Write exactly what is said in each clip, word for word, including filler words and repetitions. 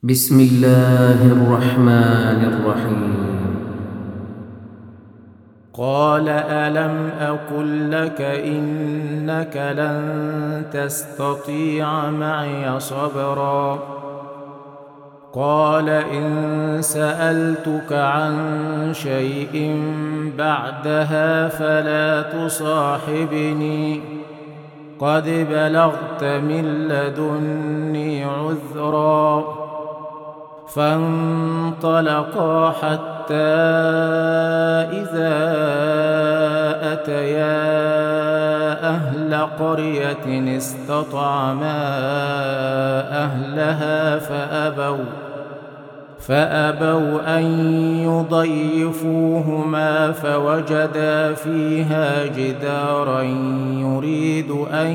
بسم الله الرحمن الرحيم. قال ألم أقل لك إنك لن تستطيع معي صبرا قال إن سألتك عن شيء بعدها فلا تصاحبني قد بلغت من لدني عذرا فانطلقا حتى إذا أتيا أهل قرية استطعما أهلها فأبوا فأبوا أن يضيفوهما فوجدا فيها جدارا يريد أن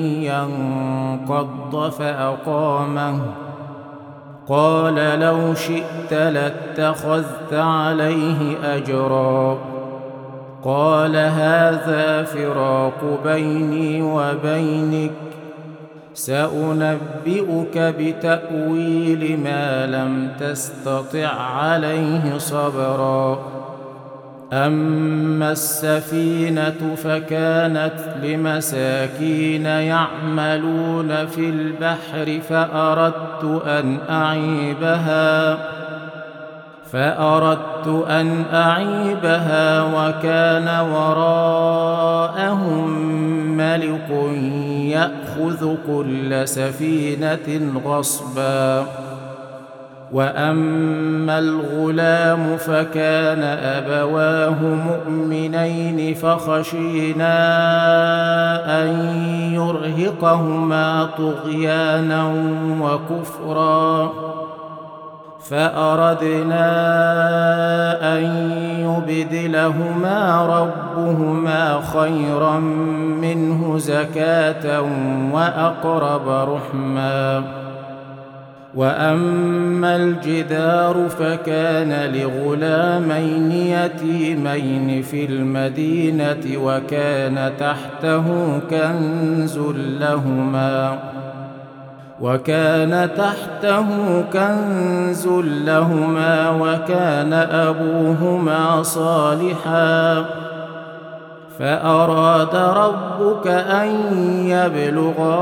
ينقض فأقامه قال لو شئت لاتخذت عليه أجرا قال هذا فراق بيني وبينك سأنبئك بتأويل ما لم تستطع عليه صبرا أما السفينة فكانت لمساكين يعملون في البحر فأردت أن أعيبها فأردت أن أعيبها وكان وراءهم ملك يأخذ كل سفينة غصبا وأما الغلام فكان أبواه مؤمنين فخشينا أن يرهقهما طغيانا وكفرا فأردنا أن يبدلهما ربهما خيرا منه زكاة وأقرب رحما وأما الجدار فكان لغلامين يتيمين في المدينة وكان تحته كنز لهما وكان تحته كنز لهما وكان أبوهما صالحا فأراد ربك أن يبلغا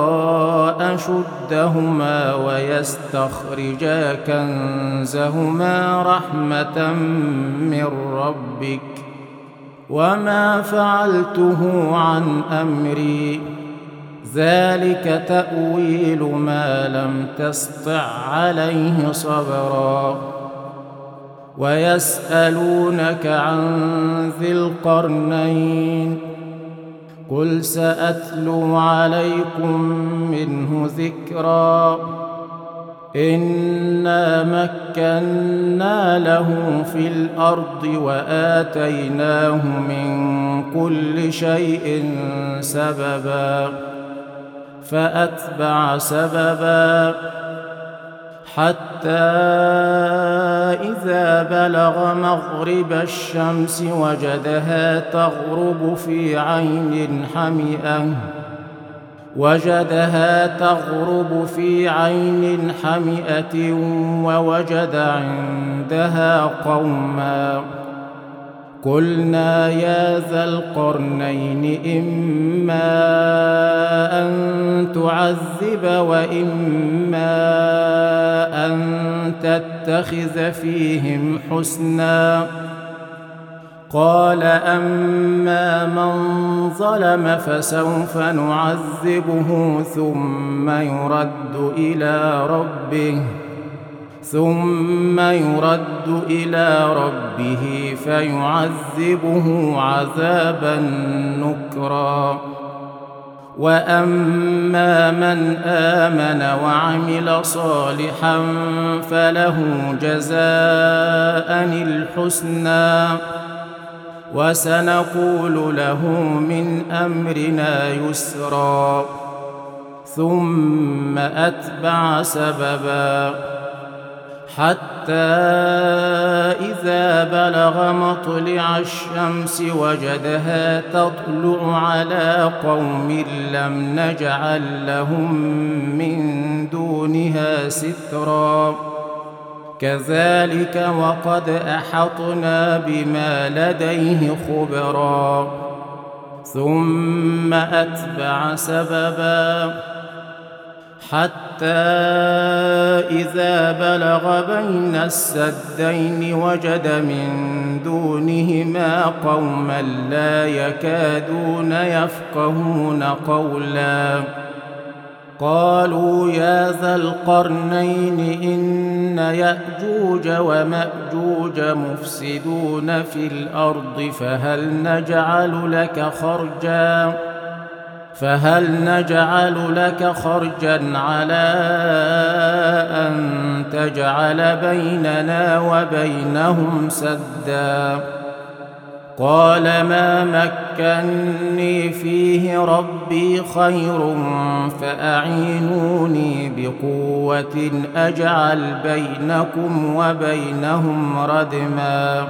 أشدهما ويستخرجا كنزهما رحمة من ربك وما فعلته عن أمري ذلك تأويل ما لم تسطع عليه صبرا ويسألونك عن ذي القرنين قل سأتلو عليكم منه ذكرا إنا مكنا له في الأرض وآتيناه من كل شيء سببا فأتبع سببا حتى إذا بلغ مغرب الشمس وجدها تغرب في عين حمئة وجدها تغرب في عين حمئة ووجد عندها قوما قلنا يا ذا القرنين إما أن تعذب وإما أن تتخذ فيهم حسنا قال أما من ظلم فسوف نعذبه ثم يرد إلى ربه ثم يرد إلى ربه فيعذبه عذابا نكرا وأما من آمن وعمل صالحا فله جزاء الحسنى وسنقول له من أمرنا يسرا ثم أتبع سببا حتى إذا بلغ مطلع الشمس وجدها تطلع على قوم لم نجعل لهم من دونها سترا كذلك وقد أحطنا بما لديه خبرا ثم أتبع سببا حتى إذا بلغ بين السدين وجد من دونهما قوما لا يكادون يفقهون قولا قالوا يا ذا القرنين إن يأجوج ومأجوج مفسدون في الأرض فهل نجعل لك خرجا فهل نجعل لك خرجا على أن تجعل بيننا وبينهم سدا قال ما مكني فيه ربي خير فأعينوني بقوة أجعل بينكم وبينهم ردما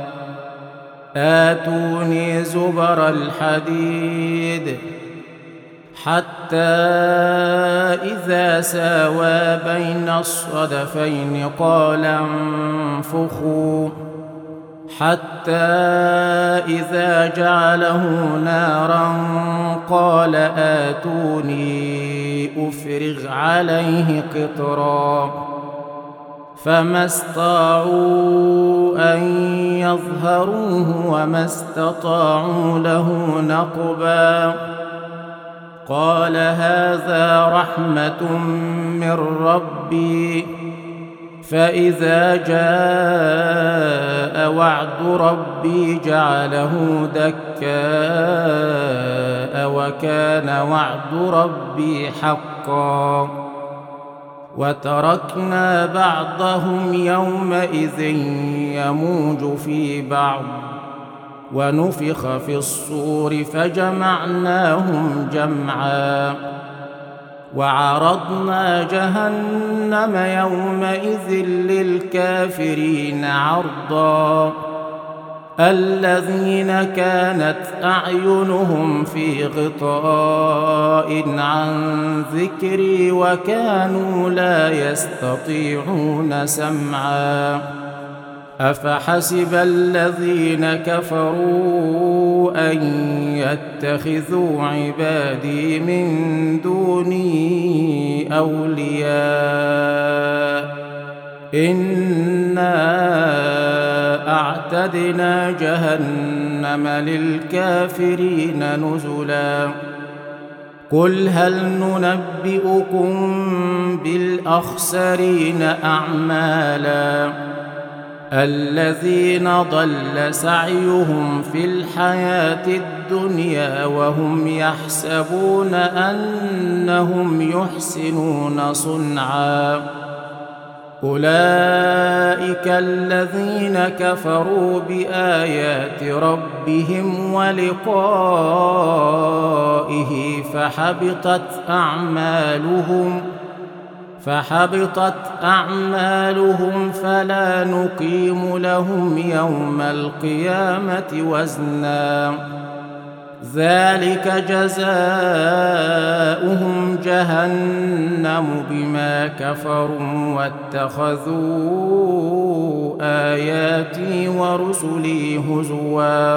آتوني زبر الحديد حتى إذا ساوى بين الصدفين قال انفخوا حتى إذا جعله نارا قال آتوني أفرغ عليه قطرا فما استطاعوا أن يظهروه وما استطاعوا له نقبا قال هذا رحمة من ربي فإذا جاء وعد ربي جعله دكاء وكان وعد ربي حقا وتركنا بعضهم يومئذ يموج في بعض ونفخ في الصور فجمعناهم جمعا وعرضنا جهنم يومئذ للكافرين عرضا الذين كانت أعينهم في غطاء عن ذكري وكانوا لا يستطيعون سمعا أفحسب الذين كفروا أن يتخذوا عبادي من دوني أولياء إنا أعتدنا جهنم للكافرين نزلا قل هل ننبئكم بالأخسرين أعمالا الذين ضل سعيهم في الحياة الدنيا وهم يحسبون أنهم يحسنون صنعا أولئك الذين كفروا بآيات ربهم ولقائه فحبطت أعمالهم فحبطت أعمالهم فلا نقيم لهم يوم القيامة وزنا ذلك جزاؤهم جهنم بما كفروا واتخذوا آياتي ورسلي هزوا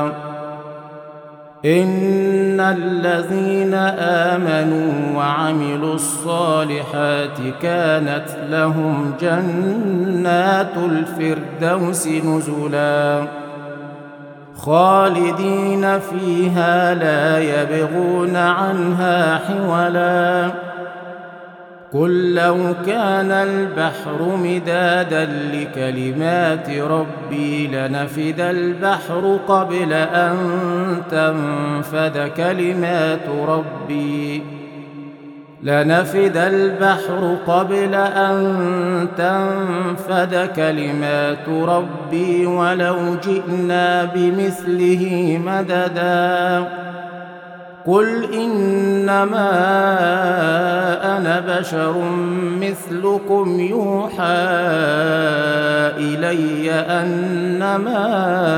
إن الذين آمنوا وعملوا الصالحات كانت لهم جنات الفردوس نزلا خالدين فيها لا يبغون عنها حولا قل لو كان البحر مدادا لكلمات ربي لنفد البحر قبل أن تنفد كلمات ربي لنفد البحر قبل أن تنفد كلمات ربي ولو جئنا بمثله مددا قل إنما أنا بشر مثلكم يوحى إلي أنما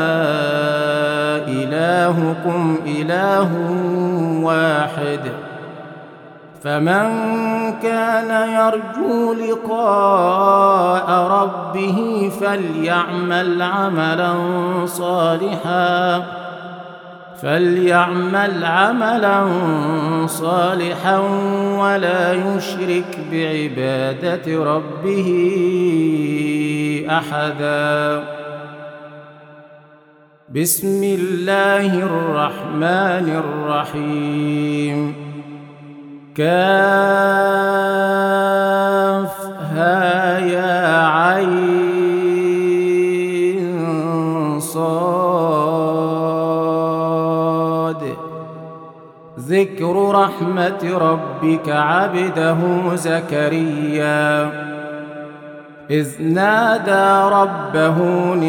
إلهكم إله واحد فمن كان يرجو لقاء ربه فليعمل عملا صالحا فليعمل عملا صالحا ولا يشرك بعبادة ربه أحدا. بسم الله الرحمن الرحيم. كافها يا عين صاد. ذكر رحمة ربك عبده زكريا إذ نادى ربه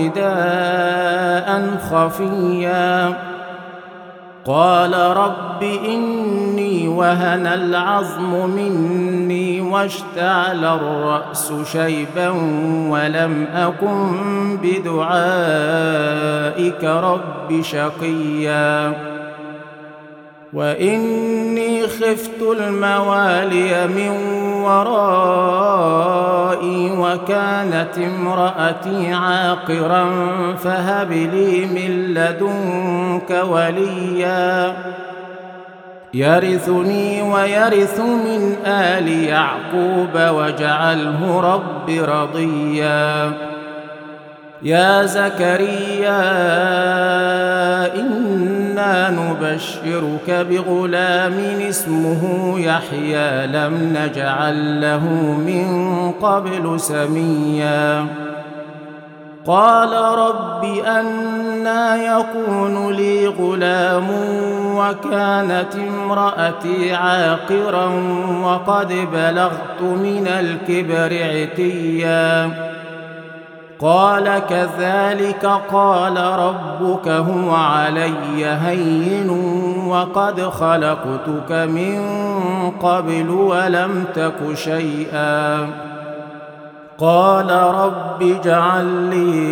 نداء خفيا قال رب إني وهن العظم مني واشتعل الرأس شيبا ولم أكن بدعائك رب شقيا وإني خفت الموالي من ورائي وكانت امرأتي عاقرا فهب لي من لدنك وليا يرثني ويرث من آل يعقوب واجعله رب رضيا. يا زكريا إنا نبشرك بغلام اسمه يحيى لم نجعل له من قبل سميا قال رب أنى يكون لي غلام وكانت امرأتي عاقرا وقد بلغت من الكبر عتيا قال كذلك قال ربك هو علي هين وقد خلقتك من قبل ولم تك شيئا قال رب اجعل لي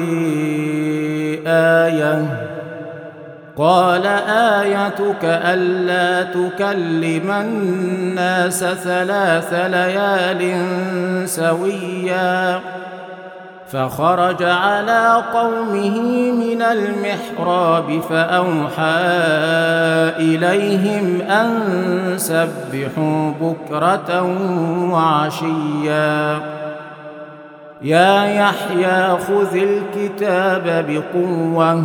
آية قال آيتك ألا تكلم الناس ثلاث ليال سويا فخرج على قومه من المحراب فأوحى إليهم أن سبحوا بكرة وعشيا يا يحيى خذ الكتاب بقوة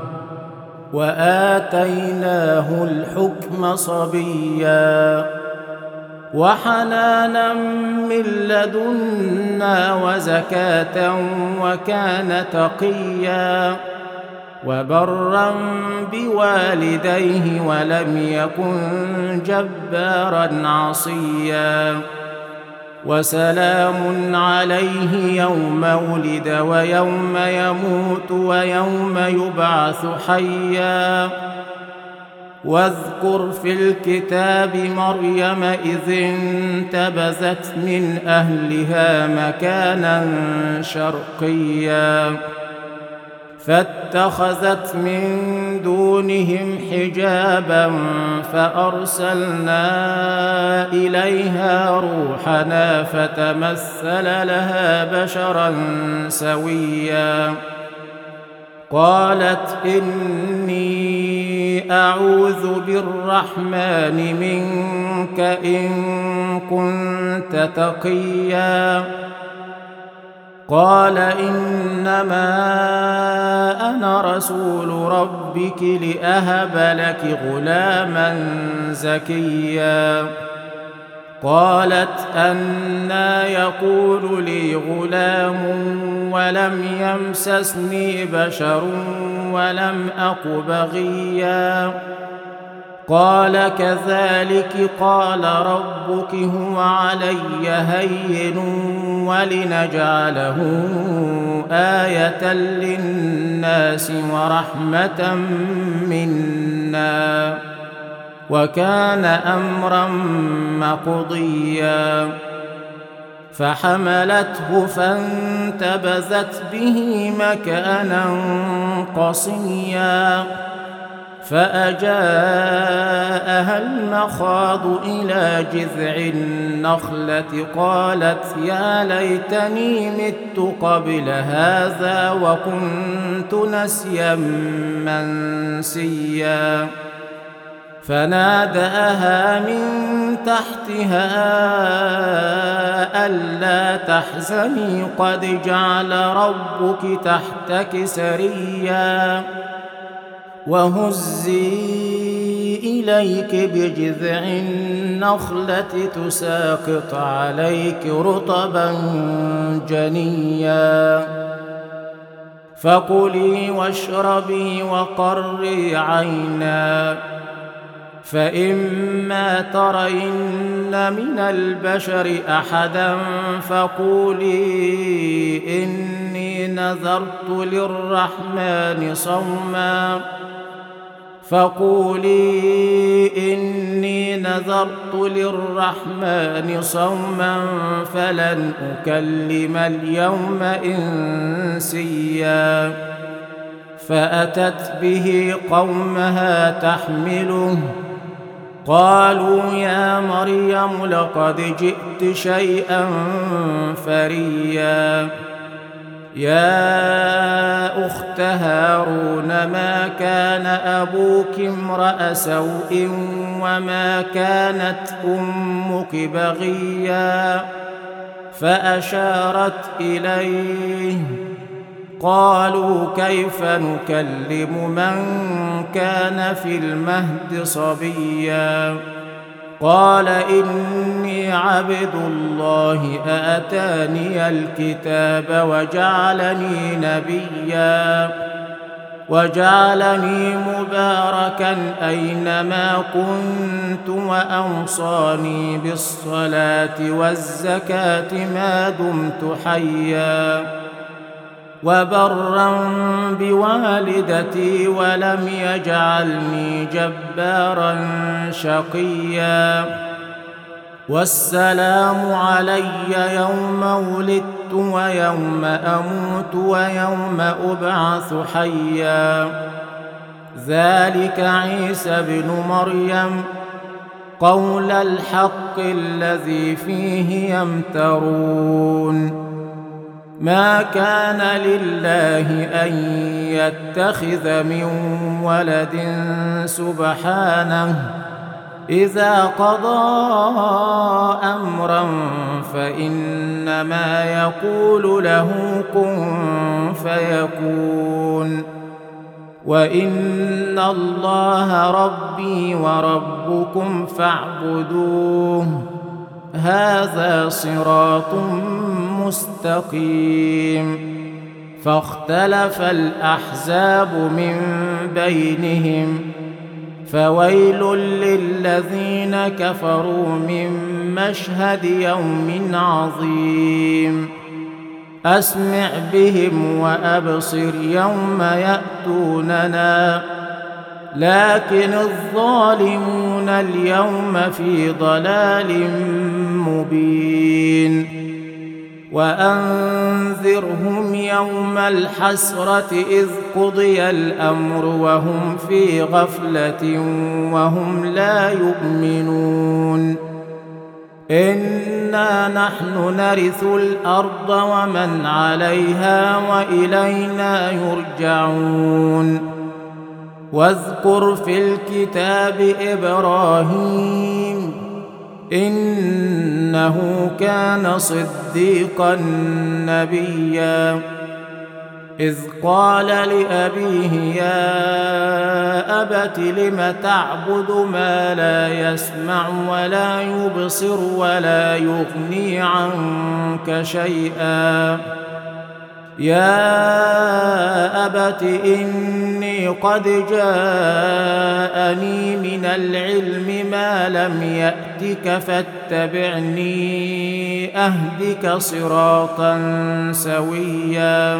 وآتيناه الحكم صبيا وحنانا من لدنا وزكاة وكان تقيا وبرا بوالديه ولم يكن جبارا عصيا وسلام عليه يوم ولد ويوم يموت ويوم يبعث حيا واذكر في الكتاب مريم إذ انتبذت من أهلها مكانا شرقيا فاتخذت من دونهم حجابا فأرسلنا إليها روحنا فتمثل لها بشرا سويا قالت إني أعوذ بالرحمن منك إن كنت تقيا قال إنما أنا رسول ربك لأهب لك غلاما زكيا قالت أنى يكون لي غلام ولم يمسسني بشر ولم أك بغيا قال كذلك قال ربك هو علي هين ولنجعله آية للناس ورحمة منا وكان أمرا مقضيا فحملته فانتبذت به مكانا قصيا فأجاءها المخاض إلى جذع النخلة قالت يا ليتني مت قبل هذا وكنت نسيا منسيا فناداها من تحتها ألا تحزني قد جعل ربك تحتك سريا وهزي إليك بجذع النخلة تساقط عليك رطبا جنيا فكلي واشربي وقري عينا فإما ترين من البشر أحدا فقولي إني نذرت للرحمن صوما فقولي إني نذرت للرحمن صوما فلن أكلم اليوم إنسيا فأتت به قومها تحمله قالوا يا مريم لقد جئت شيئا فريا يا أخت هارون ما كان أبوك امرأ سوء وما كانت أمك بغيا فأشارت إليه قالوا كيف نكلم من كان في المهد صبيا قال إني عبد الله آتاني الكتاب وجعلني نبيا وجعلني مباركا أينما كنت وأوصاني بالصلاة والزكاة ما دمت حيا وبرا بوالدتي ولم يجعلني جبارا شقيا والسلام علي يوم ولدت ويوم أموت ويوم أبعث حيا ذلك عيسى بن مريم قول الحق الذي فيه يمترون ما كان لله أن يتخذ من ولد سبحانه إذا قضى أمرا فإنما يقول له كن فيكون وإن الله ربي وربكم فاعبدوه هذا صراط مستقيم فاختلف الأحزاب من بينهم فويل للذين كفروا من مشهد يوم عظيم أسمع بهم وأبصر يوم يأتوننا لكن الظالمون اليوم في ضلال مبين وأنذرهم يوم الحسرة إذ قضي الأمر وهم في غفلة وهم لا يؤمنون إنا نحن نرث الأرض ومن عليها وإلينا يرجعون واذكر في الكتاب إبراهيم إنه كان صديقا نبيا إذ قال لأبيه يا أبت لم تعبد ما لا يسمع ولا يبصر ولا يغني عنك شيئا يا أبت إني قد جاءني من العلم ما لم يأتك فاتبعني أهدك صراطا سويا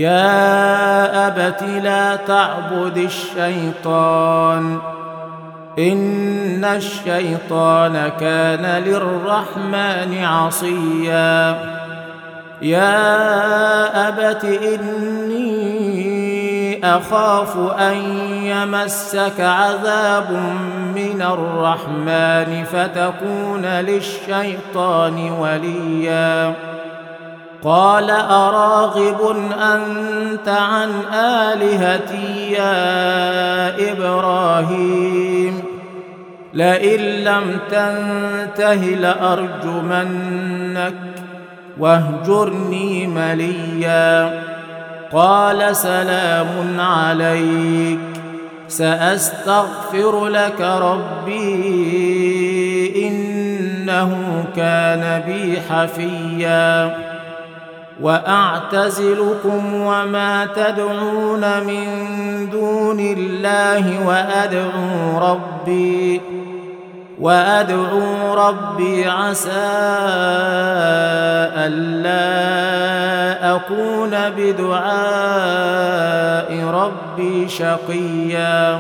يا أبت لا تعبد الشيطان إن الشيطان كان للرحمن عصيا يا أبت إني أخاف أن يمسك عذاب من الرحمن فتكون للشيطان وليا قال أراغب أنت عن آلهتي يا إبراهيم لئن لم تنته لأرجمنك واهجرني مليا قال سلام عليك سأستغفر لك ربي إنه كان بي حفيا وأعتزلكم وما تدعون من دون الله وأدعو ربي وأدعو ربي عسى ألا أكون بدعاء ربي شقيا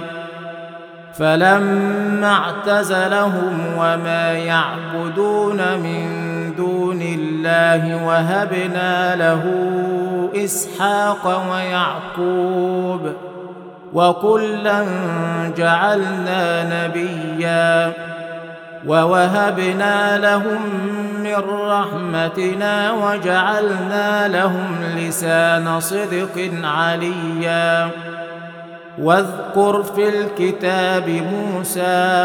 فلما اعتزلهم وما يعبدون من دون الله وهبنا له إسحاق ويعقوب وكلا جعلنا نبيا ووهبنا لهم من رحمتنا وجعلنا لهم لسان صدق عليا واذكر في الكتاب موسى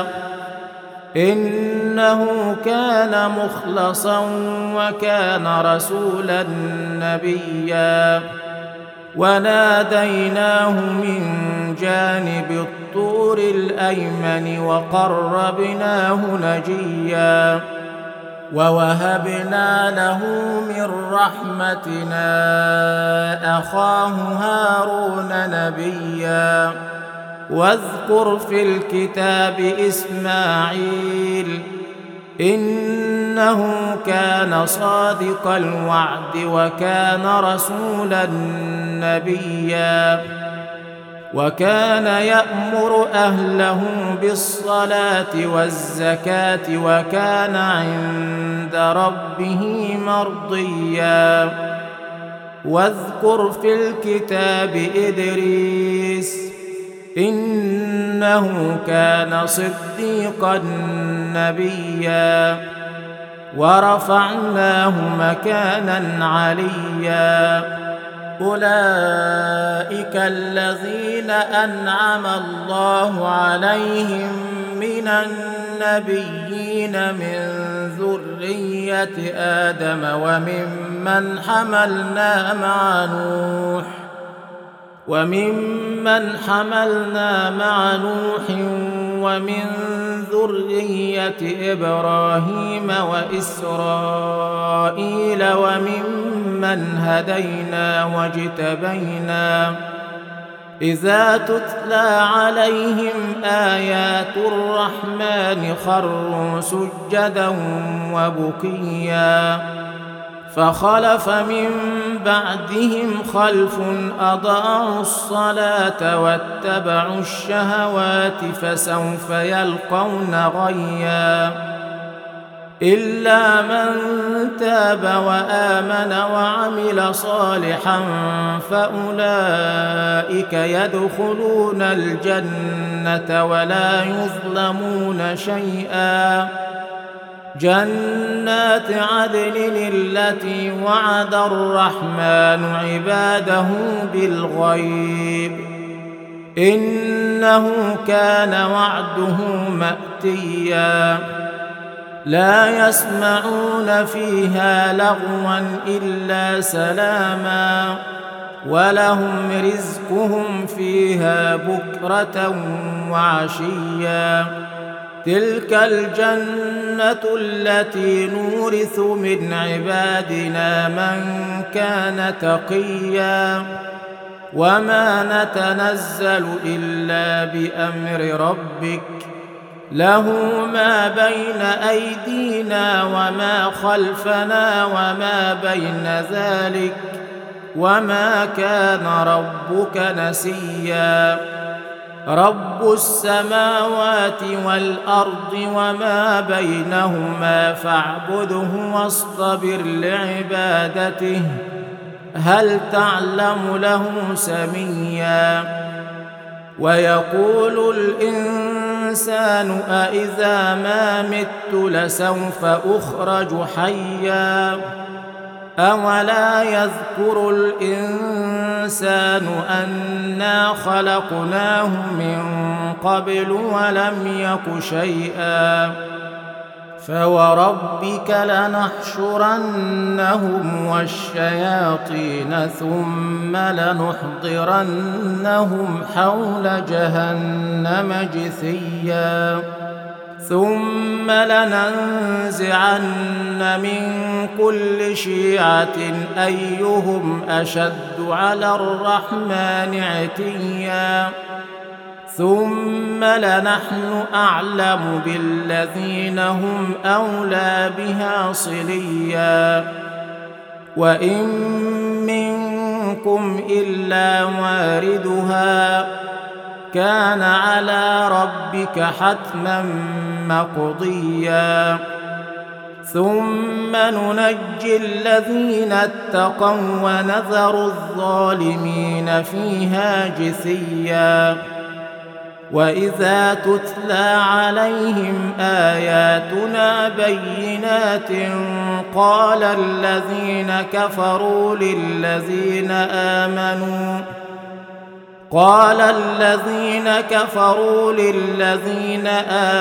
إنه كان مخلصا وكان رسولا نبيا وناديناه من جانب الطور الأيمن وقربناه نجيا ووهبنا له من رحمتنا أخاه هارون نبيا واذكر في الكتاب إسماعيل إنه كان صادق الوعد وكان رسولا نبيا وكان يأمر أهله بالصلاة والزكاة وكان عند ربه مرضيا واذكر في الكتاب إدريس إنه كان صديقا نبيا ورفعناه مكانا عليا أولئك الذين أنعم الله عليهم من النبيين من ذرية آدم وممن حملنا مع نوح وممن حملنا مع نوح ومن ذرية إبراهيم وإسرائيل وممن هدينا واجتبينا إذا تتلى عليهم آيات الرحمن خروا سجدا وبكيا فخلف من بعدهم خلف أضاعوا الصلاة واتبعوا الشهوات فسوف يلقون غيا إلا من تاب وآمن وعمل صالحا فأولئك يدخلون الجنة ولا يظلمون شيئا جنات عدن التي وعد الرحمن عباده بالغيب إنه كان وعده مأتيا لا يسمعون فيها لغوا إلا سلاما ولهم رزقهم فيها بكرة وعشيا تلك الجنة التي نورث من عبادنا من كان تقيا وما نتنزل إلا بأمر ربك له ما بين أيدينا وما خلفنا وما بين ذلك وما كان ربك نسيا رب السماوات والأرض وما بينهما فاعبده واصطبر لعبادته هل تعلم له سميا ويقول الإنسان أإذا ما مت لسوف أخرج حيا أولا يذكر الإنسان أنا خلقناه من قبل ولم يك شيئا فوربك لنحشرنهم والشياطين ثم لنحضرنهم حول جهنم جثيا ثم لننزعن من كل شيعة أيهم أشد على الرحمن عتيا ثم لنحن أعلم بالذين هم أولى بها صليا وإن منكم إلا واردها كان على ربك حتما مقضيا ثم ننجي الذين اتقوا ونذر الظالمين فيها جثيا وإذا تتلى عليهم آياتنا بينات قال الذين كفروا للذين آمنوا قال الذين كفروا للذين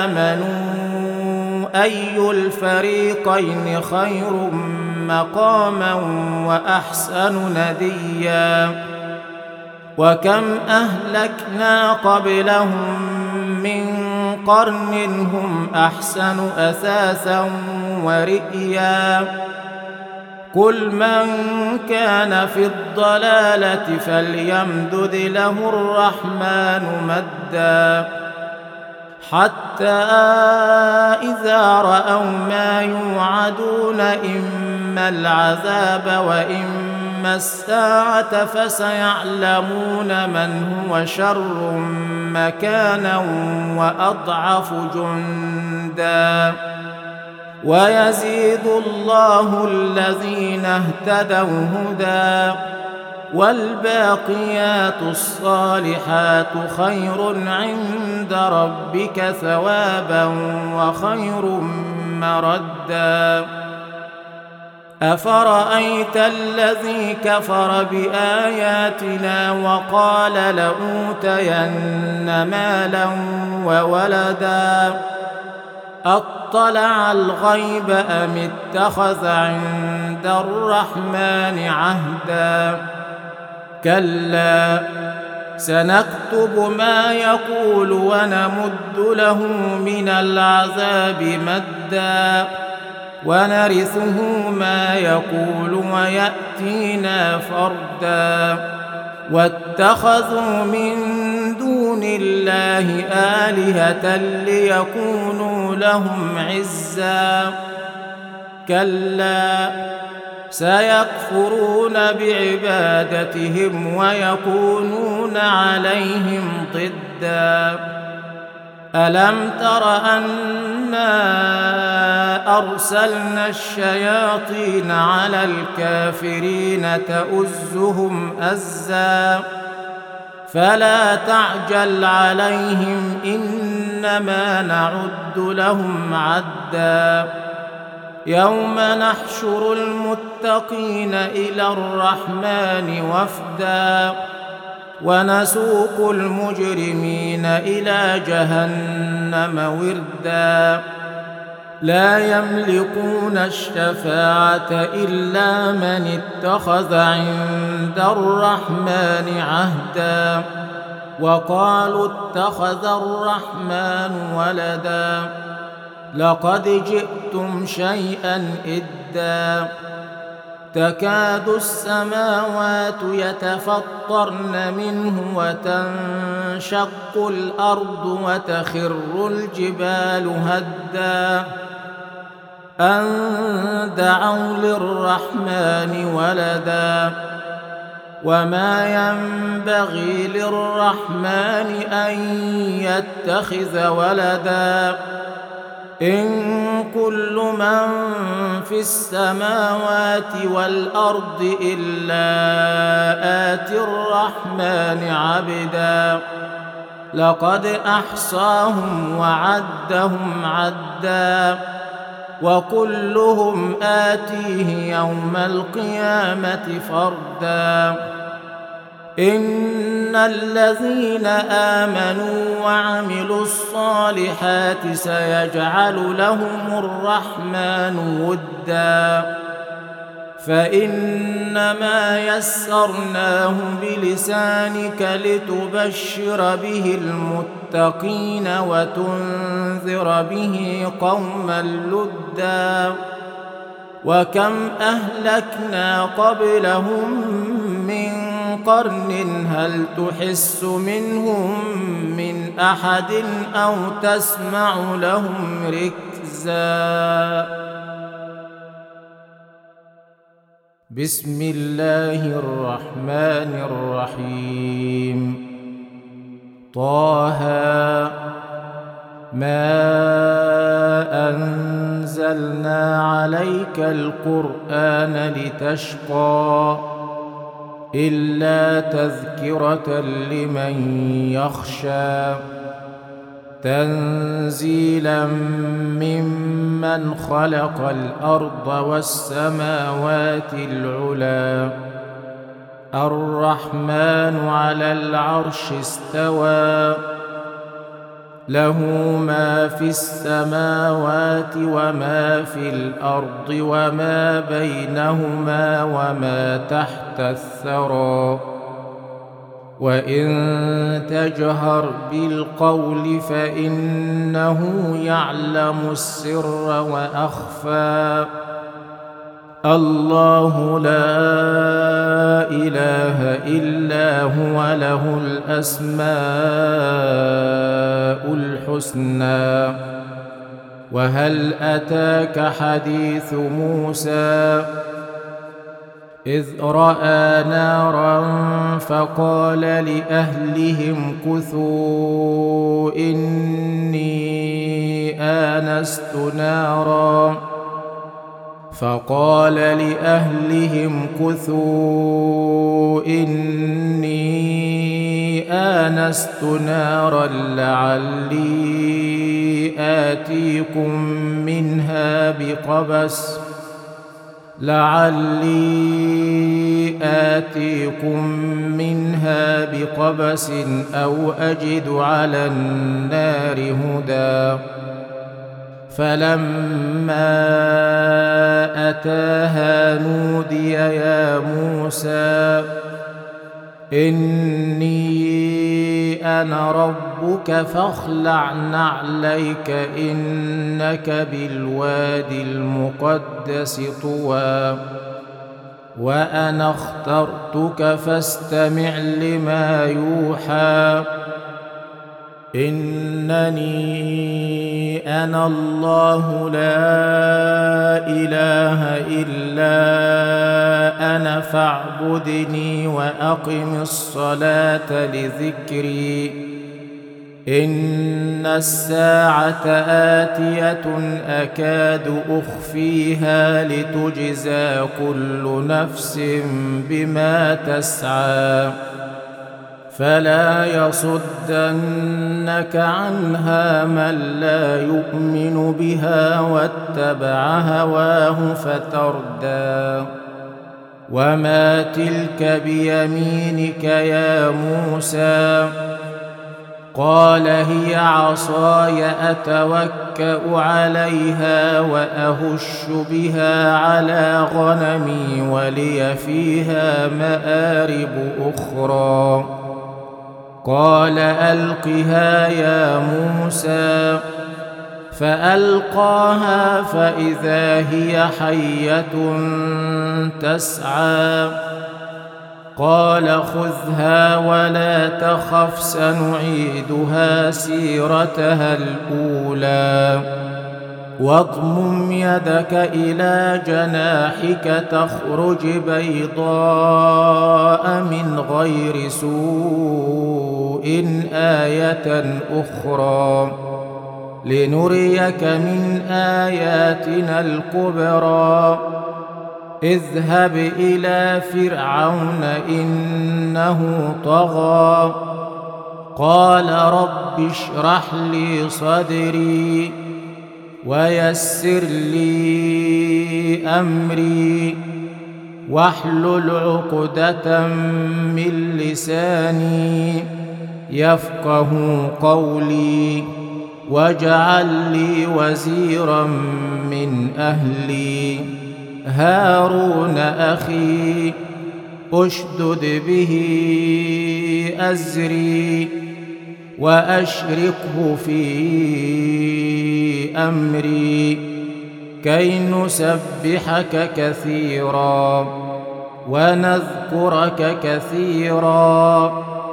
آمنوا أي الفريقين خير مقاما وأحسن نديا وكم أهلكنا قبلهم من قرن هم أحسن أثاثا ورئيا قل من كان في الضلالة فليمدد له الرحمن مدا حتى إذا رأوا ما يوعدون إما العذاب وإما الساعة فسيعلمون من هو شر مكانا وأضعف جندا ويزيد الله الذين اهتدوا هدى والباقيات الصالحات خير عند ربك ثوابا وخير مردا أفرأيت الذي كفر بآياتنا وقال لأوتين مالا وولدا أطلع الغيب أم اتخذ عند الرحمن عهدا كلا سنكتب ما يقول ونمد له من العذاب مدا ونرثه ما يقول ويأتينا فردا واتخذوا من دون الله آلهة ليكونوا لهم عزا كلا سيكفرون بعبادتهم ويكونون عليهم ضدا ألم تر أنا أرسلنا الشياطين على الكافرين تؤزهم أزا فلا تعجل عليهم إنما نعد لهم عدا يوم نحشر المتقين إلى الرحمن وفدا ونسوق المجرمين إلى جهنم وردا لا يملكون الشفاعة إلا من اتخذ عند الرحمن عهدا وقالوا اتخذ الرحمن ولدا لقد جئتم شيئا إدا تكاد السماوات يتفطرن منه وتنشق الأرض وتخر الجبال هدا أن دعوا للرحمن ولدا وما ينبغي للرحمن أن يتخذ ولدا إن كل من في السماوات والأرض إلا آتي الرحمن عبدا لقد أحصاهم وعدهم عدا وكلهم آتيه يوم القيامة فردا إن الذين آمنوا وعملوا الصالحات سيجعل لهم الرحمن ودا فإنما يسرناه بلسانك لتبشر به المتقين وتنذر به قوما لدا وكم أهلكنا قبلهم من قرن هل تحس منهم من أحد أو تسمع لهم ركزا بسم الله الرحمن الرحيم طه ما أنزلنا عليك القرآن لتشقى إلا تذكرة لمن يخشى تنزيلا ممن خلق الأرض والسماوات العلى الرحمن على العرش استوى له ما في السماوات وما في الأرض وما بينهما وما تحت الثرى وإن تجهر بالقول فإنه يعلم السر وأخفى الله لا إله إلا هو له الأسماء الحسنى وهل أتاك حديث موسى إذ رأى نارا فقال لأهلهم كثوا إني آنست نارا فقال لأهلهم كثوا إني آنست نارا لعلي آتيكم منها بقبس لعلي آتيكم منها بقبس أو أجد على النار هدى فلما أتاها نودي يا موسى إني أنا ربك فاخلع نعليك إنك بالوادي المقدس طوى وأنا اخترتك فاستمع لما يوحى إنني أنا الله لا إله إلا أنا فاعبدني وأقم الصلاة لذكري إن الساعة آتية أكاد أخفيها لتجزى كل نفس بما تسعى فلا يصدنك عنها من لا يؤمن بها واتبع هواه فتردى وما تلك بيمينك يا موسى قال هي عصاي أتوكأ عليها وأهش بها على غنمي ولي فيها مآرب أخرى قال ألقها يا موسى فألقاها فإذا هي حية تسعى قال خذها ولا تخف سنعيدها سيرتها الأولى واضمم يدك إلى جناحك تخرج بيضاء من غير سوء آية أخرى لنريك من آياتنا الكبرى اذهب إلى فرعون إنه طغى قال رب اشرح لي صدري ويسر لي أمري واحلل عقدة من لساني يفقه قولي واجعل لي وزيرا من أهلي هارون أخي أشدد به أزري وأشركه في أمري كي نسبحك كثيرا ونذكرك كثيرا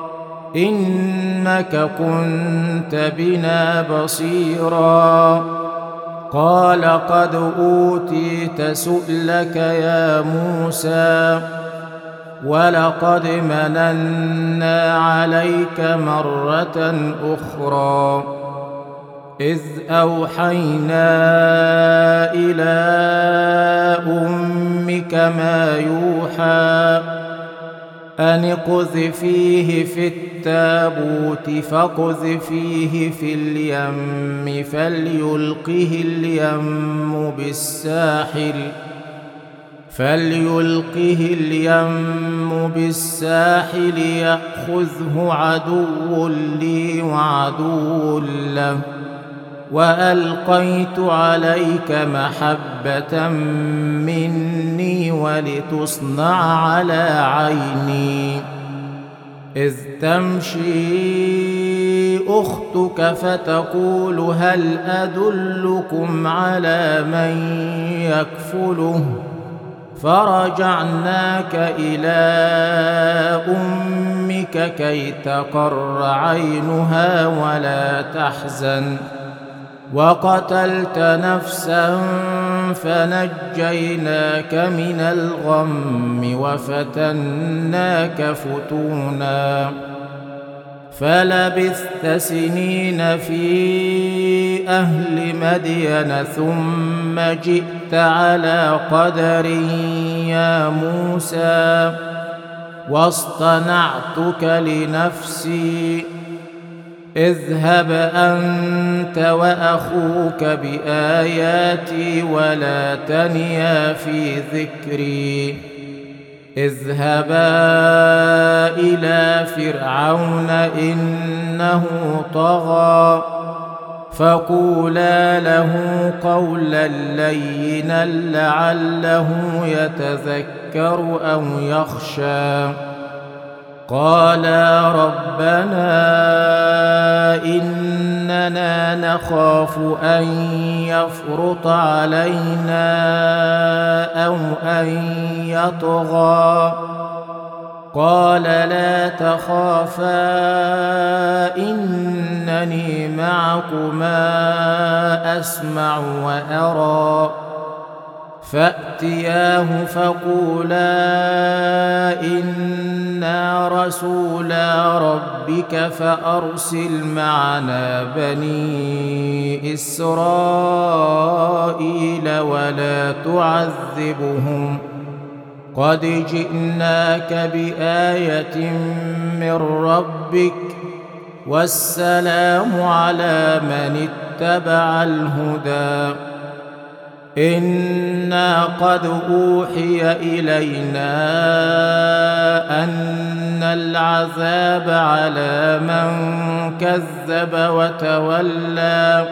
إنك كنت بنا بصيرا قال قد أوتيت سؤلك يا موسى ولقد مننا عليك مرة أخرى إذ أوحينا إلى أمك ما يوحى أن اقذفيه في التابوت فاقذفيه في اليم فليلقه اليم بالساحل فليلقه اليم بالساحل يأخذه عدو لي وعدو له وألقيت عليك محبة مني ولتصنع على عيني إذ تمشي أختك فتقول هل أدلكم على من يكفله فرجعناك إلى أمك كي تقر عينها ولا تحزن وقتلت نفسا فنجيناك من الغم وفتناك فتونا فلبثت سنين في أهل مدين ثم جئت على قدر يا موسى واصطنعتك لنفسي اذهب أنت وأخوك بآياتي ولا تنيا في ذكري اذهبا إلى فرعون إنه طغى فقولا له قولا لينا لعله يتذكر أو يخشى قالا ربنا إننا نخاف أن يفرط علينا أو أن يطغى قال لا تخافا إنني معكما أسمع وأرى فأتياه فقولا إنا رسولا ربك فأرسل معنا بني إسرائيل ولا تعذبهم قد جئناك بآية من ربك والسلام على من اتبع الهدى إنا قد أوحي إلينا أن العذاب على من كذب وتولى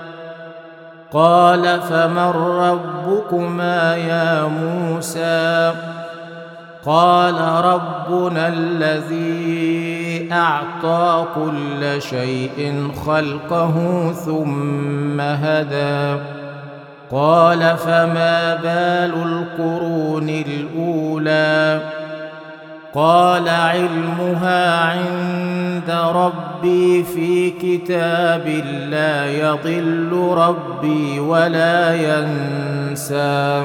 قال فمن ربكما يا موسى قال ربنا الذي أعطى كل شيء خلقه ثم هدى قال فما بال القرون الأولى قال علمها عند ربي في كتاب لا يضل ربي ولا ينسى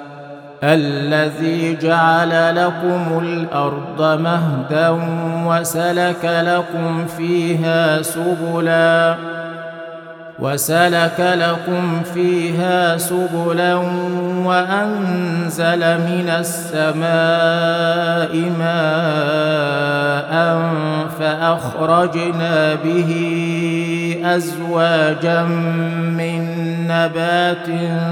الذي جعل لكم الأرض مهدا وسلك لكم فيها سبلا وسلك لكم فيها سبلا وأنزل من السماء ماء فأخرجنا به أزواجا من نبات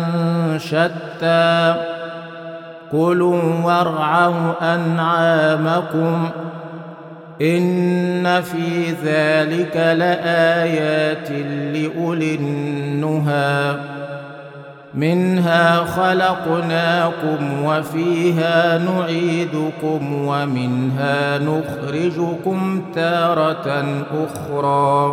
شتى كلوا وارعوا أنعامكم إن في ذلك لآيات لأولي النهى منها خلقناكم وفيها نعيدكم ومنها نخرجكم تارة أخرى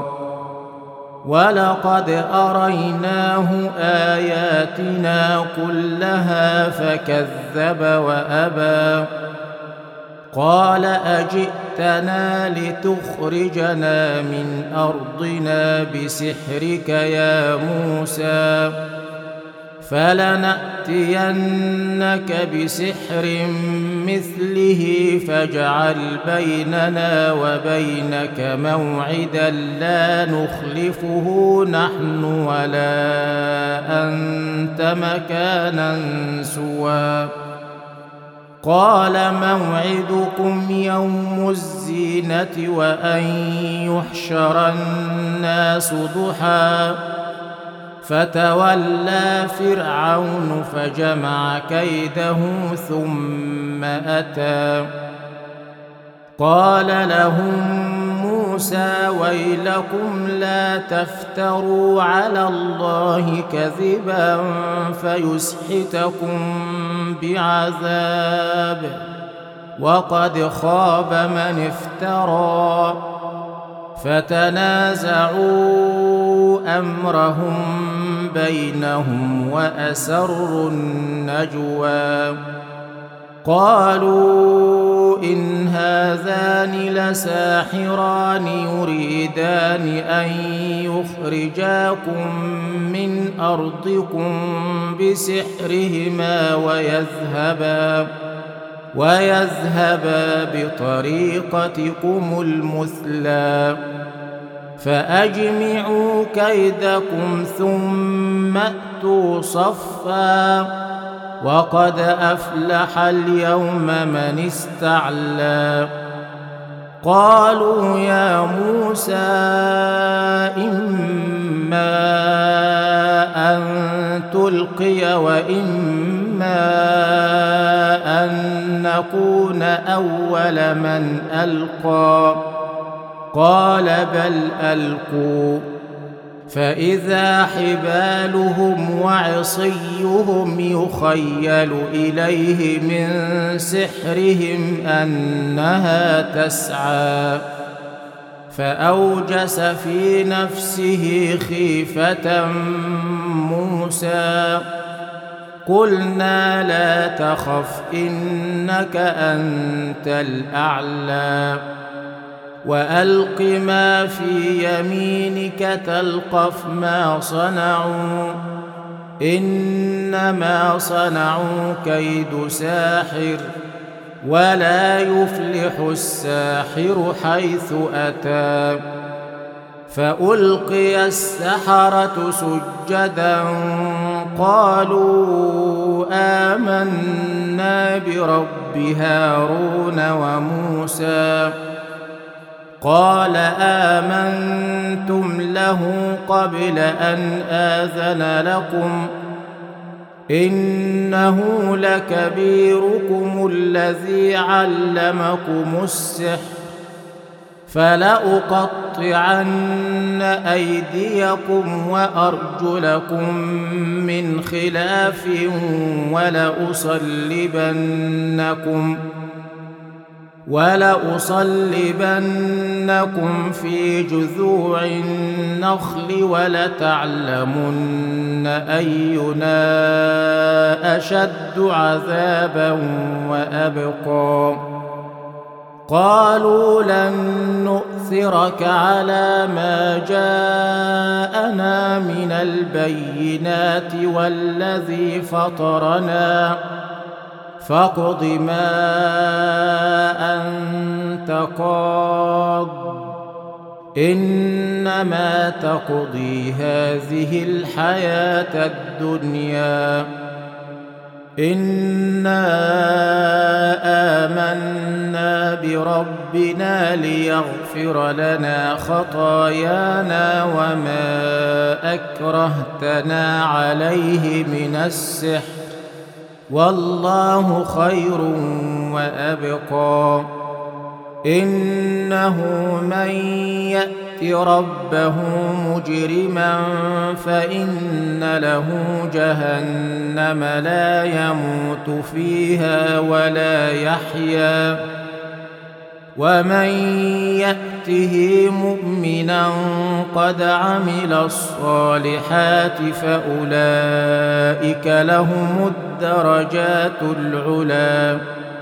ولقد أريناه آياتنا كلها فكذب وأبى قال أجئتنا لتخرجنا من أرضنا بسحرك يا موسى فلنأتينك بسحر مثله فاجعل بيننا وبينك موعدا لا نخلفه نحن ولا أنت مكانا سوى قال موعدكم يوم الزينة وأن يحشر الناس ضحى فتولى فرعون فجمع كيده ثم أتى قال لهم موسى ويلكم لا تفتروا على الله كذبا فيسحتكم بعذاب وقد خاب من افترى فتنازعوا أمرهم بينهم وأسروا النجوى قالوا إن هذان لساحران يريدان أن يخرجاكم من أرضكم بسحرهما ويذهبا ويذهبا بطريقتكم المثلى فأجمعوا كيدكم ثم أتوا صفا وقد أفلح اليوم من استعلى قالوا يا موسى إما أن تلقي وإما أن نكون أول من ألقى قال بل ألقوا فإذا حبالهم وعصيهم يخيل إليه من سحرهم أنها تسعى فأوجس في نفسه خيفة موسى قلنا لا تخف إنك أنت الأعلى وألق ما في يمينك تلقف ما صنعوا إنما صنعوا كيد ساحر ولا يفلح الساحر حيث أتى فألقي السحرة سجدا قالوا آمنا برب هارون وموسى قال آمنتم له قبل أن آذن لكم إنه لكبيركم الذي علمكم السحر فلأقطعن أيديكم وأرجلكم من خلاف ولأصلبنكم ولأصلبنكم في جذوع النخل ولتعلمن أينا أشد عذابا وأبقى قالوا لن نؤثرك على ما جاءنا من البينات والذي فطرنا فاقض ما أنت قاض إنما تقضي هذه الحياة الدنيا إنا آمنا بربنا ليغفر لنا خطايانا وما أكرهتنا عليه من السحر والله خير وأبقى إنه من يأت ربه مجرما فإن له جهنم لا يموت فيها ولا يحيا ومن يأته مؤمنا قد عمل الصالحات فأولئك لهم الدرجات العلى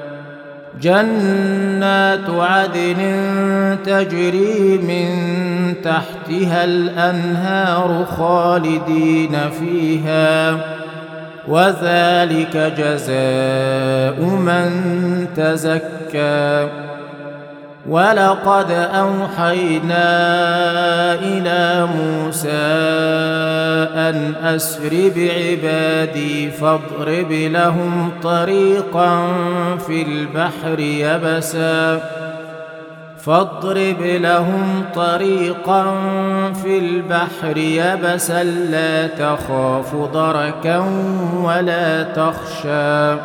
جنات عدن تجري من تحتها الأنهار خالدين فيها وذلك جزاء من تزكى ولقد أوحينا إلى موسى أن أسر بعبادي فاضرب لهم طريقا في البحر يبسا فاضرب لهم طريقا في البحر يبسا لا تخاف دركا ولا تخشى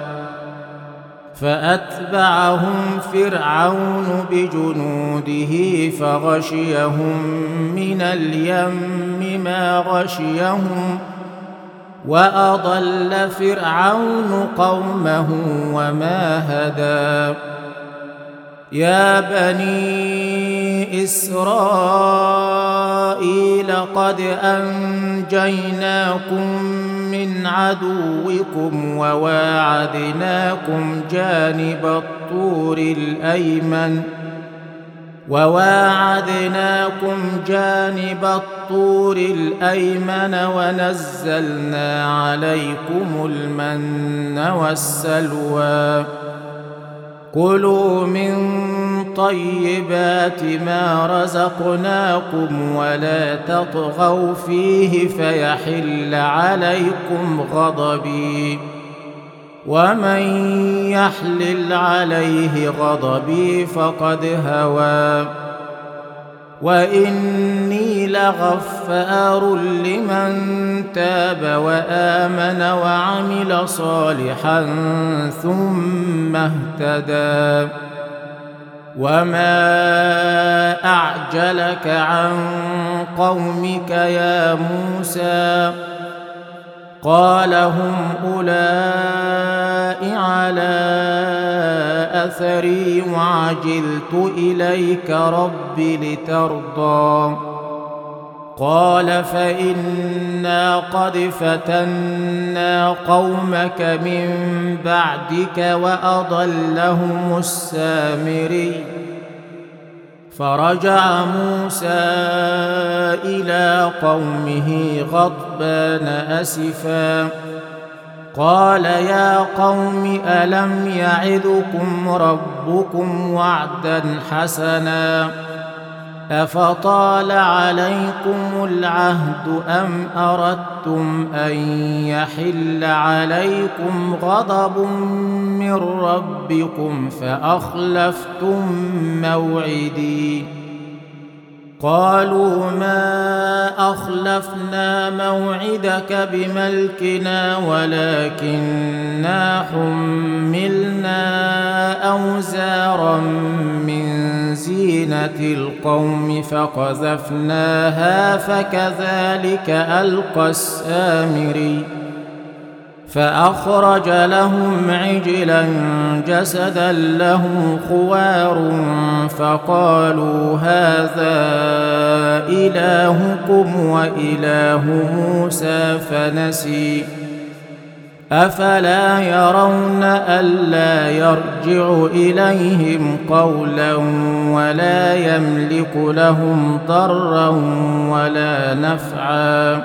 فأتبعهم فرعون بجنوده فغشيهم من اليم ما غشيهم وأضل فرعون قومه وما هدى يا بني إسرائيل قد أنجيناكم من عدوكم وواعدناكم جانب الطور الأيمن وواعدناكم جانب الطور الأيمن ونزلنا عليكم المن والسلوى كلوا من طيبات ما رزقناكم ولا تطغوا فيه فيحل عليكم غضبي ومن يحلل عليه غضبي فقد هوى وإني لغفار لمن تاب وآمن وعمل صالحا ثم اهتدى وما أعجلك عن قومك يا موسى قال هم أولئك على أثري وعجلت إليك رب لترضى قال فإنا قد فتنا قومك من بعدك وأضلهم السامري فرجع موسى إلى قومه غضبان أسفا قال يا قوم ألم يعدكم ربكم وعدا حسنا أفطال عليكم العهد أم أردتم أن يحل عليكم غضب من ربكم فأخلفتم موعدي قالوا ما أخلفنا موعدك بملكنا ولكننا حملنا أوزارا من زينة القوم فقذفناها فكذلك ألقى السامري فأخرج لهم عجلا جسدا له خوار فقالوا هذا إلهكم وإله موسى فنسي أفلا يرون ألا يرجع إليهم قولا ولا يملك لهم ضرا ولا نفعا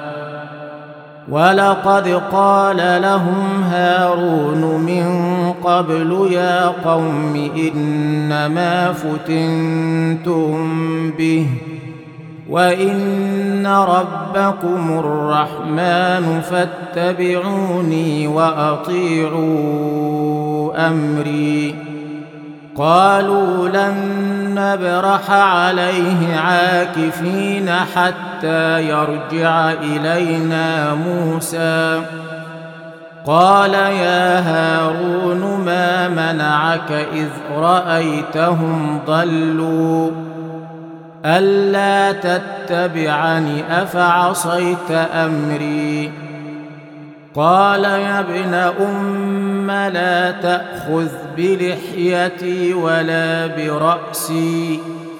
ولقد قال لهم هارون من قبل يا قوم إنما فتنتم به وإن ربكم الرحمن فاتبعوني وأطيعوا أمري قالوا لن نبرح عليه عاكفين حتى يرجع إلينا موسى قال يا هارون ما منعك إذ رأيتهم ضلوا ألا تتبعني أفعصيت أمري قال يا ابن أم لا تأخذ بلحيتي ولا برأسي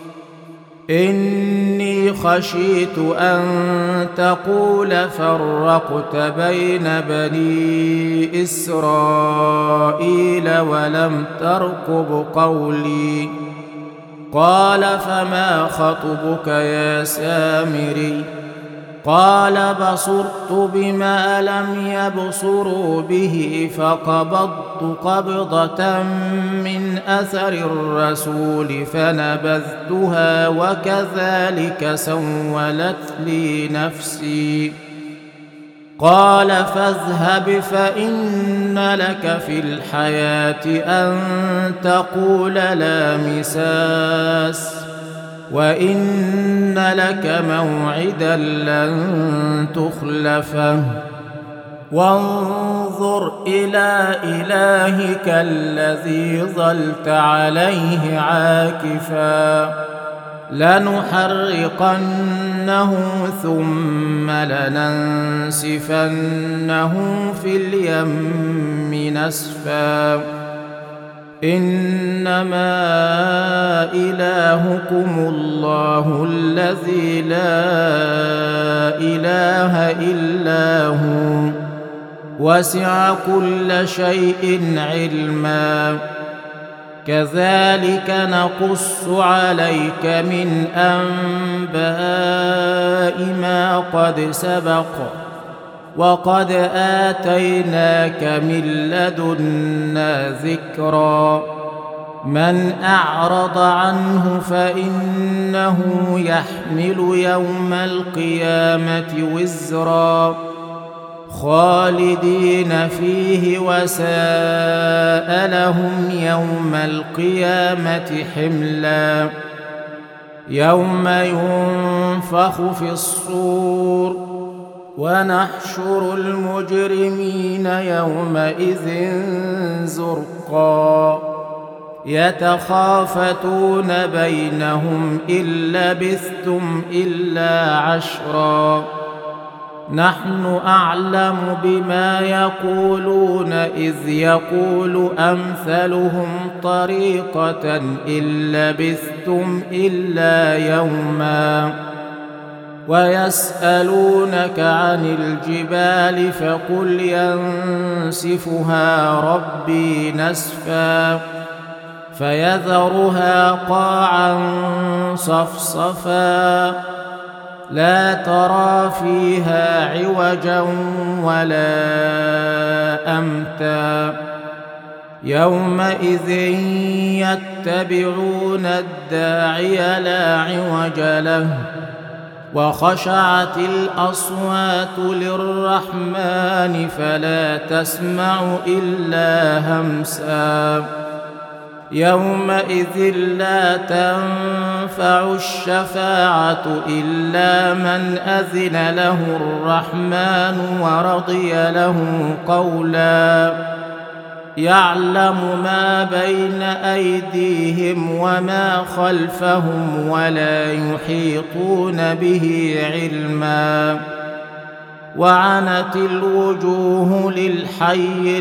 إني خشيت أن تقول فرقت بين بني إسرائيل ولم ترقب قولي قال فما خطبك يا سامري قال بصرت بما لم يبصروا به فقبضت قبضة من أثر الرسول فنبذتها وكذلك سولت لي نفسي قال فاذهب فإن لك في الحياة أن تقول لا مساس وإن لك موعدا لن تخلفه وانظر إلى إلهك الذي ظلت عليه عاكفا لنحرقنه ثم لننسفنه في اليم نسفا إنما إلهكم الله الذي لا إله إلا هو وسع كل شيء علما كذلك نقص عليك من أنباء ما قد سبق وقد آتيناك من لدنا ذكرا من أعرض عنه فإنه يحمل يوم القيامة وزرا خالدين فيه وساء لهم يوم القيامة حملا يوم ينفخ في الصور ونحشر المجرمين يومئذ زرقا يتخافتون بينهم إن لبثتم إلا عشرا نحن أعلم بما يقولون إذ يقول أمثلهم طريقة إن لبثتم إلا يوما ويسألونك عن الجبال فقل ينسفها ربي نسفا فيذرها قاعا صفصفا لا ترى فيها عوجا ولا أمتا يومئذ يتبعون الداعي لا عوج له وخشعت الأصوات للرحمن فلا تسمع إلا همسا يومئذ لا تنفع الشفاعة إلا من أذن له الرحمن ورضي له قولا يعلم ما بين أيديهم وما خلفهم ولا يحيطون به علما وعنت الوجوه للحي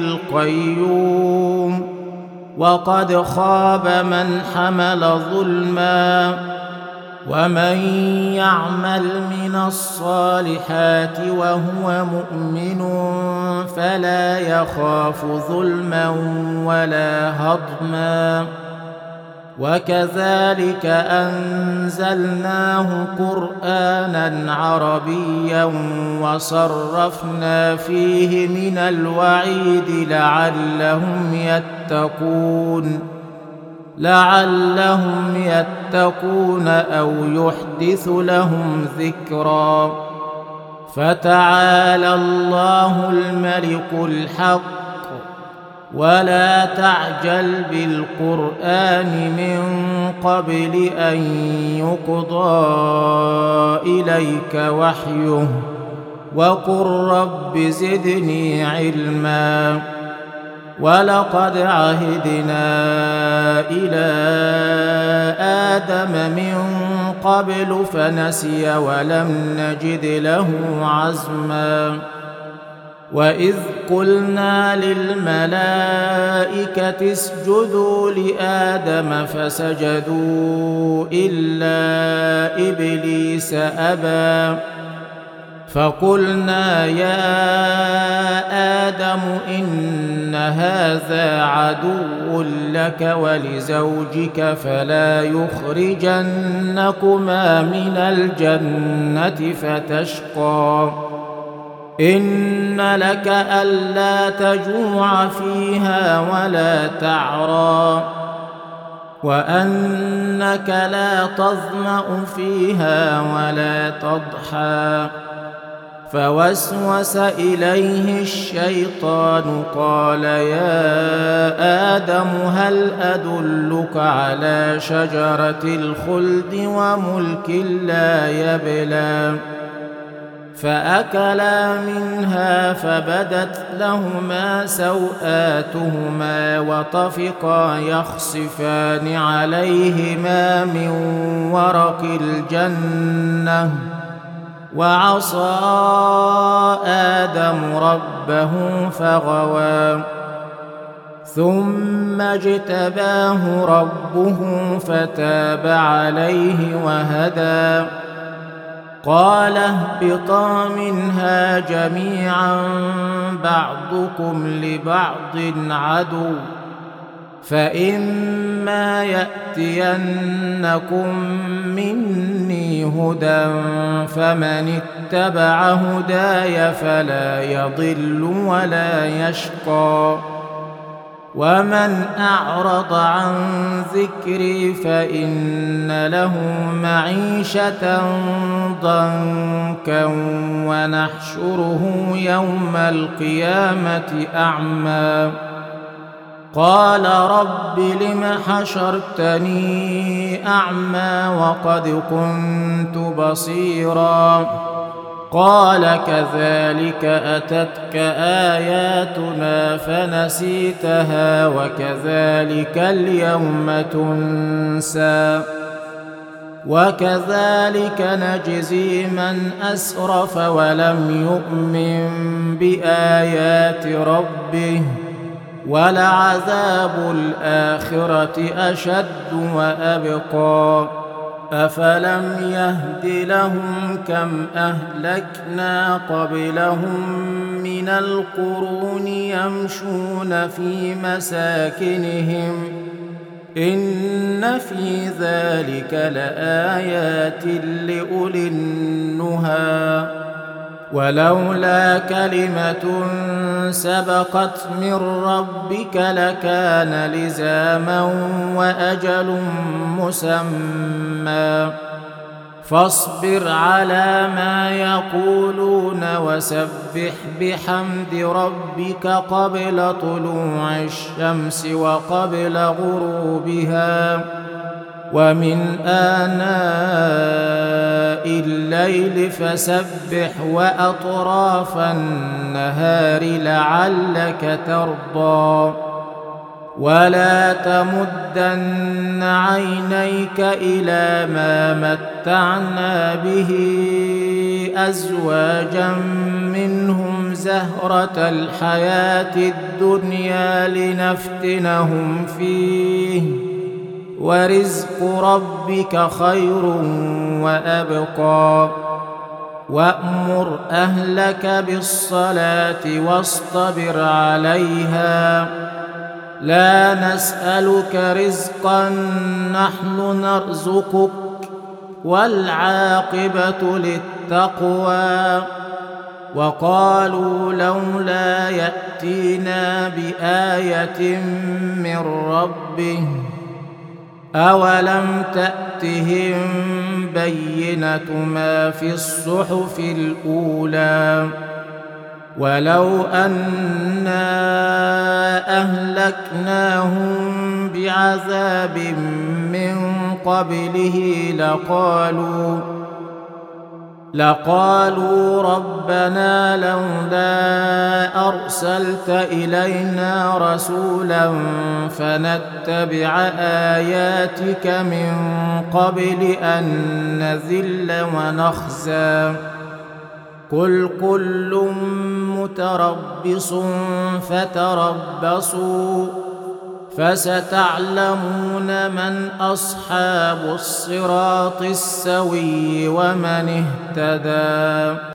القيوم وقد خاب من حمل ظلما ومن يعمل من الصالحات وهو مؤمن فلا يخاف ظلما ولا هضما وكذلك أنزلناه قرآنا عربيا وصرفنا فيه من الوعيد لعلهم يتقون لعلهم يتقون أو يحدث لهم ذكرا فتعالى الله الملك الحق ولا تعجل بالقرآن من قبل أن يقضى إليك وحيه وقل رب زدني علما ولقد عهدنا إلى آدم من قبل فنسي ولم نجد له عزما وإذ قلنا للملائكة اسجدوا لآدم فسجدوا إلا إبليس أبى فقلنا يا آدم إن هذا عدو لك ولزوجك فلا يخرجنكما من الجنة فتشقى إن لك ألا تجوع فيها ولا تعرى وأنك لا تظمأ فيها ولا تضحى فوسوس إليه الشيطان قال يا آدم هل أدلك على شجرة الخلد وملك لا يبلى فأكلا منها فبدت لهما سوآتهما وطفقا يخصفان عليهما من ورق الجنة وعصى آدم ربه فغوى ثم اجتباه ربه فتاب عليه وهدى قال اهبطا منها جميعا بعضكم لبعض عدو فإما يأتينكم مني هدى فمن اتبع هداي فلا يضل ولا يشقى ومن أعرض عن ذكري فإن له معيشة ضنكا ونحشره يوم القيامة أعمى قال رب لم حشرتني أعمى وقد كنت بصيرا قال كذلك أتتك آياتنا فنسيتها وكذلك اليوم تنسى وكذلك نجزي من أسرف ولم يؤمن بآيات ربه ولعذاب الآخرة أشد وأبقى أفلم يهد لهم كم أهلكنا قبلهم من القرون يمشون في مساكنهم إن في ذلك لآيات لأولي النهى ولولا كلمة سبقت من ربك لكان لزاما وأجل مسمى فاصبر على ما يقولون وسبح بحمد ربك قبل طلوع الشمس وقبل غروبها ومن آناء الليل فسبح وأطراف النهار لعلك ترضى ولا تمدن عينيك إلى ما متعنا به أزواجا منهم زهرة الحياة الدنيا لنفتنهم فيه ورزق ربك خير وأبقى وأمر أهلك بالصلاة واصطبر عليها لا نسألك رزقا نحن نرزقك والعاقبة للتقوى وقالوا لولا يأتينا بآية من ربه أولم تأتهم بينة ما في الصحف الأولى ولو أنا أهلكناهم بعذاب من قبله لقالوا لقالوا ربنا لولا أرسلت إلينا رسولا فنتبع آياتك من قبل أن نذل ونخزى قل كل متربص فتربصوا فستعلمون من أصحاب الصراط السوي ومن اهتدى.